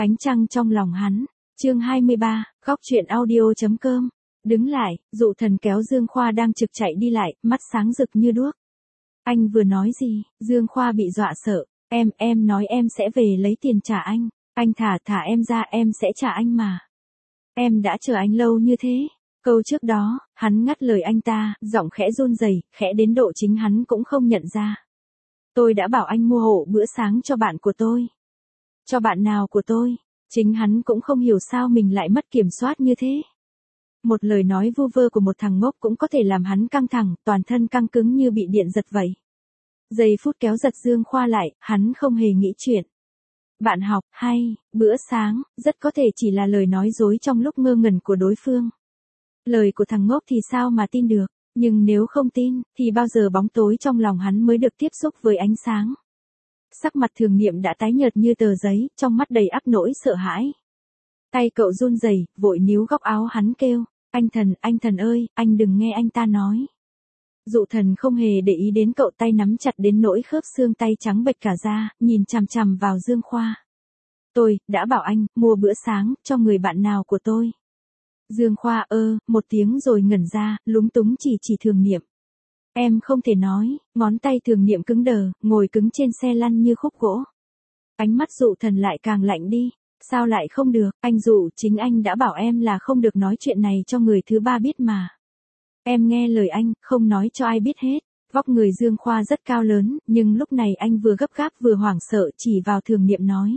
Ánh trăng trong lòng hắn. Chương 23, góc truyện audio.com. Đứng lại, Dụ Thần kéo Dương Khoa đang trực chạy đi lại, mắt sáng rực như đuốc. Anh vừa nói gì? Dương Khoa bị dọa sợ. Em nói em sẽ về lấy tiền trả anh. Anh thả em ra, em sẽ trả anh mà. Em đã chờ anh lâu như thế. Câu trước đó, hắn ngắt lời anh ta, giọng khẽ run rẩy, khẽ đến độ chính hắn cũng không nhận ra. Tôi đã bảo anh mua hộ bữa sáng cho bạn của tôi. Cho bạn nào của tôi? Chính hắn cũng không hiểu sao mình lại mất kiểm soát như thế. Một lời nói vu vơ của một thằng ngốc cũng có thể làm hắn căng thẳng, toàn thân căng cứng như bị điện giật vậy. Giây phút kéo giật Dương Khoa lại, hắn không hề nghĩ chuyện. Bạn học, hay, bữa sáng, rất có thể chỉ là lời nói dối trong lúc ngơ ngẩn của đối phương. Lời của thằng ngốc thì sao mà tin được, nhưng nếu không tin, thì bao giờ bóng tối trong lòng hắn mới được tiếp xúc với ánh sáng. Sắc mặt Thường Niệm đã tái nhợt như tờ giấy, trong mắt đầy ắp nỗi sợ hãi. Tay cậu run rẩy, vội níu góc áo hắn kêu, anh thần ơi, anh đừng nghe anh ta nói. Dụ Thần không hề để ý đến cậu, tay nắm chặt đến nỗi khớp xương tay trắng bệch cả ra, nhìn chằm chằm vào Dương Khoa. Tôi, đã bảo anh, mua bữa sáng, cho người bạn nào của tôi. Dương Khoa một tiếng rồi ngẩn ra, lúng túng chỉ Thường Niệm. Em không thể nói, ngón tay Thường Niệm cứng đờ, ngồi cứng trên xe lăn như khúc gỗ. Ánh mắt Dụ Thần lại càng lạnh đi. Sao lại không được, anh Dụ, chính anh đã bảo em là không được nói chuyện này cho người thứ ba biết mà. Em nghe lời anh, không nói cho ai biết hết. Vóc người Dương Khoa rất cao lớn, nhưng lúc này anh vừa gấp gáp vừa hoảng sợ chỉ vào Thường Niệm nói.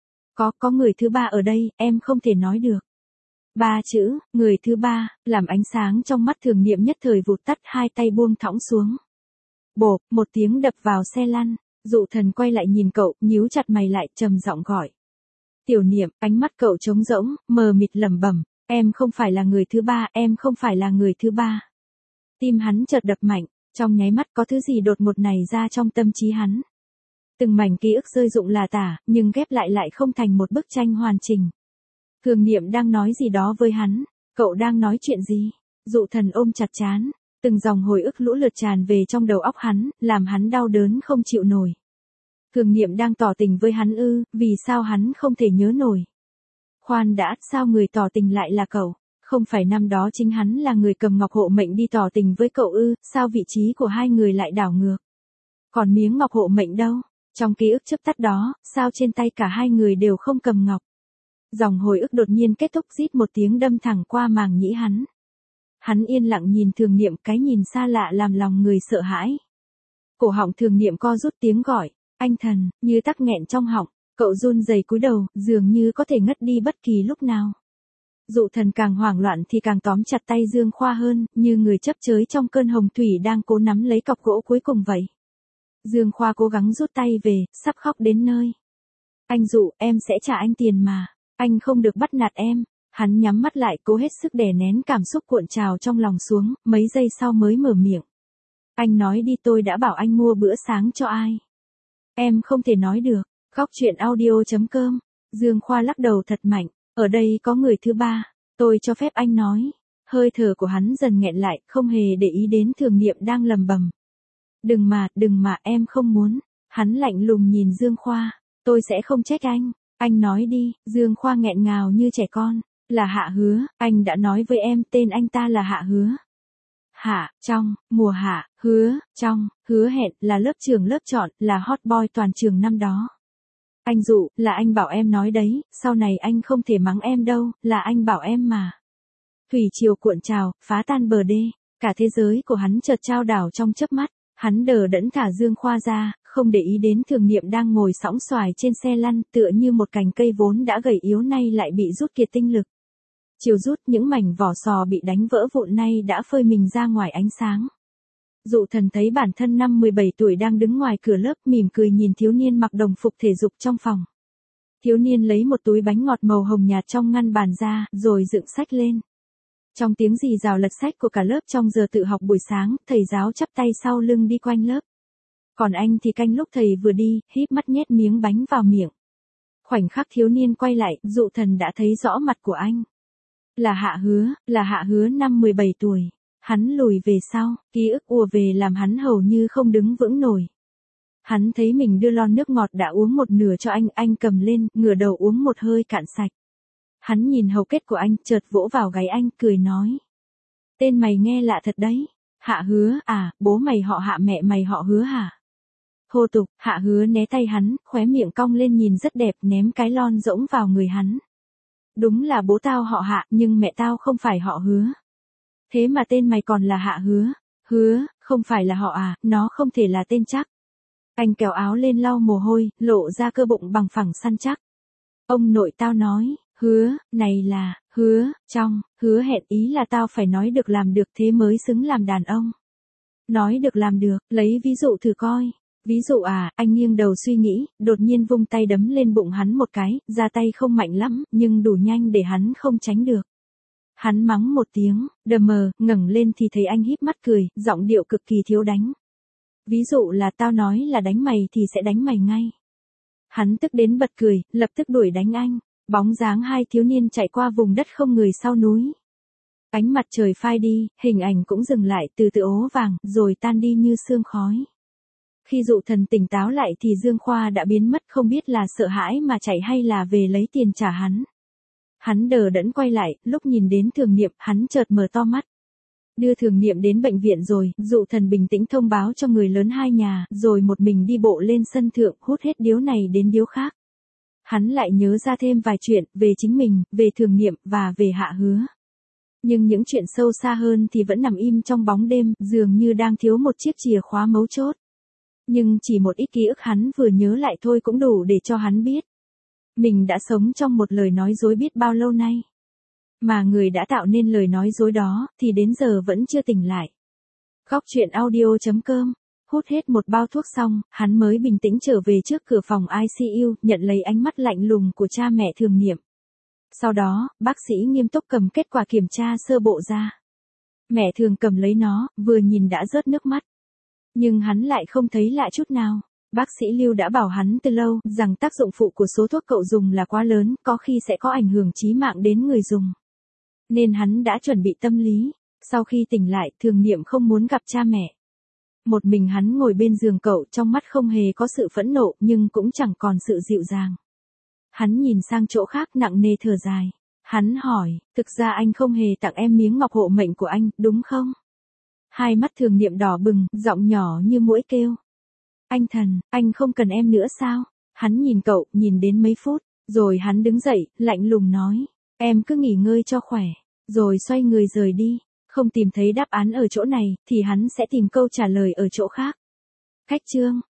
Có người thứ ba ở đây, em không thể nói được. Ba chữ, người thứ ba, làm ánh sáng trong mắt Thường Niệm nhất thời vụt tắt, hai tay buông thõng xuống. Bộp, một tiếng đập vào xe lăn, Dụ Thần quay lại nhìn cậu, nhíu chặt mày lại, trầm giọng gọi. Tiểu Niệm, ánh mắt cậu trống rỗng, mờ mịt lẩm bẩm, em không phải là người thứ ba, em không phải là người thứ ba. Tim hắn chợt đập mạnh, trong nháy mắt có thứ gì đột ngột này ra trong tâm trí hắn. Từng mảnh ký ức rơi rụng là tả, nhưng ghép lại không thành một bức tranh hoàn chỉnh. Thường Niệm đang nói gì đó với hắn, cậu đang nói chuyện gì? Dụ Thần ôm chặt trán, từng dòng hồi ức lũ lượt tràn về trong đầu óc hắn, làm hắn đau đớn không chịu nổi. Thường Niệm đang tỏ tình với hắn ư, vì sao hắn không thể nhớ nổi? Khoan đã, sao người tỏ tình lại là cậu? Không phải năm đó chính hắn là người cầm ngọc hộ mệnh đi tỏ tình với cậu ư, sao vị trí của hai người lại đảo ngược? Còn miếng ngọc hộ mệnh đâu? Trong ký ức chớp tắt đó, sao trên tay cả hai người đều không cầm ngọc? Dòng hồi ức đột nhiên kết thúc, rít một tiếng đâm thẳng qua màng nhĩ hắn. Hắn yên lặng nhìn Thường Niệm, cái nhìn xa lạ làm lòng người sợ hãi. Cổ họng Thường Niệm co rút tiếng gọi, anh thần, như tắc nghẹn trong họng, cậu run rẩy cúi đầu, dường như có thể ngất đi bất kỳ lúc nào. Dụ Thần càng hoảng loạn thì càng tóm chặt tay Dương Khoa hơn, như người chấp chới trong cơn hồng thủy đang cố nắm lấy cọc gỗ cuối cùng vậy. Dương Khoa cố gắng rút tay về, sắp khóc đến nơi. Anh Dụ, em sẽ trả anh tiền mà. Anh không được bắt nạt em. Hắn nhắm mắt lại, cố hết sức đè nén cảm xúc cuộn trào trong lòng xuống, mấy giây sau mới mở miệng. Anh nói đi, tôi đã bảo anh mua bữa sáng cho ai. Em không thể nói được. Góc truyện audio.com. Dương Khoa lắc đầu thật mạnh. Ở đây có người thứ ba. Tôi cho phép anh nói. Hơi thở của hắn dần nghẹn lại, không hề để ý đến Thường Niệm đang lầm bầm. Đừng mà, em không muốn. Hắn lạnh lùng nhìn Dương Khoa. Tôi sẽ không trách anh. Anh nói đi. Dương Khoa nghẹn ngào như trẻ con. Là Hạ Hứa, anh đã nói với em, tên anh ta là Hạ Hứa. Hạ, trong, mùa hạ, hứa, trong, hứa hẹn, là lớp trưởng lớp chọn, là hot boy toàn trường năm đó. Anh Dụ, là anh bảo em nói đấy, sau này anh không thể mắng em đâu, là anh bảo em mà. Thủy triều cuộn trào, phá tan bờ đê, cả thế giới của hắn chợt chao đảo trong chớp mắt, hắn đờ đẫn thả Dương Khoa ra, không để ý đến Thường Niệm đang ngồi sõng xoài trên xe lăn, tựa như một cành cây vốn đã gầy yếu nay lại bị rút kiệt tinh lực. Chiều rút, những mảnh vỏ sò bị đánh vỡ vụn nay đã phơi mình ra ngoài ánh sáng. Dụ Thần thấy bản thân năm 17 tuổi đang đứng ngoài cửa lớp, mỉm cười nhìn thiếu niên mặc đồng phục thể dục trong phòng. Thiếu niên lấy một túi bánh ngọt màu hồng nhạt trong ngăn bàn ra, rồi dựng sách lên. Trong tiếng rì rào lật sách của cả lớp trong giờ tự học buổi sáng, thầy giáo chắp tay sau lưng đi quanh lớp. Còn anh thì canh lúc thầy vừa đi, híp mắt nhét miếng bánh vào miệng. Khoảnh khắc thiếu niên quay lại, Dụ Thần đã thấy rõ mặt của anh. Là Hạ Hứa năm 17 tuổi. Hắn lùi về sau, ký ức ùa về làm hắn hầu như không đứng vững nổi. Hắn thấy mình đưa lon nước ngọt đã uống một nửa cho anh cầm lên, ngửa đầu uống một hơi cạn sạch. Hắn nhìn hầu kết của anh, chợt vỗ vào gáy anh, cười nói. Tên mày nghe lạ thật đấy. Hạ Hứa à, bố mày họ Hạ mẹ mày họ Hứa hả? Thô tục, Hạ Hứa né tay hắn, khóe miệng cong lên nhìn rất đẹp, ném cái lon rỗng vào người hắn. Đúng là bố tao họ Hạ, nhưng mẹ tao không phải họ Hứa. Thế mà tên mày còn là Hạ Hứa. Hứa, không phải là họ à, nó không thể là tên chắc. Anh kéo áo lên lau mồ hôi, lộ ra cơ bụng bằng phẳng săn chắc. Ông nội tao nói, Hứa, này là, hứa, trong, hứa hẹn ý là tao phải nói được làm được thế mới xứng làm đàn ông. Nói được làm được, lấy ví dụ thử coi. Ví dụ à, anh nghiêng đầu suy nghĩ, đột nhiên vung tay đấm lên bụng hắn một cái, ra tay không mạnh lắm, nhưng đủ nhanh để hắn không tránh được. Hắn mắng một tiếng, đờ mờ, ngẩng lên thì thấy anh híp mắt cười, giọng điệu cực kỳ thiếu đánh. Ví dụ là tao nói là đánh mày thì sẽ đánh mày ngay. Hắn tức đến bật cười, lập tức đuổi đánh anh. Bóng dáng hai thiếu niên chạy qua vùng đất không người sau núi. Ánh mặt trời phai đi, hình ảnh cũng dừng lại từ từ ố vàng, rồi tan đi như sương khói. Khi Dụ Thần tỉnh táo lại thì Dương Khoa đã biến mất, không biết là sợ hãi mà chạy hay là về lấy tiền trả hắn. Hắn đờ đẫn quay lại, lúc nhìn đến Thường Niệm, hắn chợt mở to mắt. Đưa Thường Niệm đến bệnh viện rồi, Dụ Thần bình tĩnh thông báo cho người lớn hai nhà, rồi một mình đi bộ lên sân thượng, hút hết điếu này đến điếu khác. Hắn lại nhớ ra thêm vài chuyện, về chính mình, về Thường Niệm, và về Hạ Hứa. Nhưng những chuyện sâu xa hơn thì vẫn nằm im trong bóng đêm, dường như đang thiếu một chiếc chìa khóa mấu chốt. Nhưng chỉ một ít ký ức hắn vừa nhớ lại thôi cũng đủ để cho hắn biết. Mình đã sống trong một lời nói dối biết bao lâu nay. Mà người đã tạo nên lời nói dối đó, thì đến giờ vẫn chưa tỉnh lại. Góc truyện audio.com. Hút hết một bao thuốc xong, hắn mới bình tĩnh trở về trước cửa phòng ICU, nhận lấy ánh mắt lạnh lùng của cha mẹ Thường Niệm. Sau đó, bác sĩ nghiêm túc cầm kết quả kiểm tra sơ bộ ra. Mẹ Thường cầm lấy nó, vừa nhìn đã rớt nước mắt. Nhưng hắn lại không thấy lạ chút nào. Bác sĩ Lưu đã bảo hắn từ lâu, rằng tác dụng phụ của số thuốc cậu dùng là quá lớn, có khi sẽ có ảnh hưởng chí mạng đến người dùng. Nên hắn đã chuẩn bị tâm lý. Sau khi tỉnh lại, Thường Niệm không muốn gặp cha mẹ. Một mình hắn ngồi bên giường cậu, trong mắt không hề có sự phẫn nộ, nhưng cũng chẳng còn sự dịu dàng. Hắn nhìn sang chỗ khác nặng nề thở dài. Hắn hỏi, thực ra anh không hề tặng em miếng ngọc hộ mệnh của anh, đúng không? Hai mắt Thường Niệm đỏ bừng, giọng nhỏ như muỗi kêu. Anh Thần, anh không cần em nữa sao? Hắn nhìn cậu, nhìn đến mấy phút, rồi hắn đứng dậy, lạnh lùng nói. Em cứ nghỉ ngơi cho khỏe, rồi xoay người rời đi. Không tìm thấy đáp án ở chỗ này, thì hắn sẽ tìm câu trả lời ở chỗ khác. Khách chương.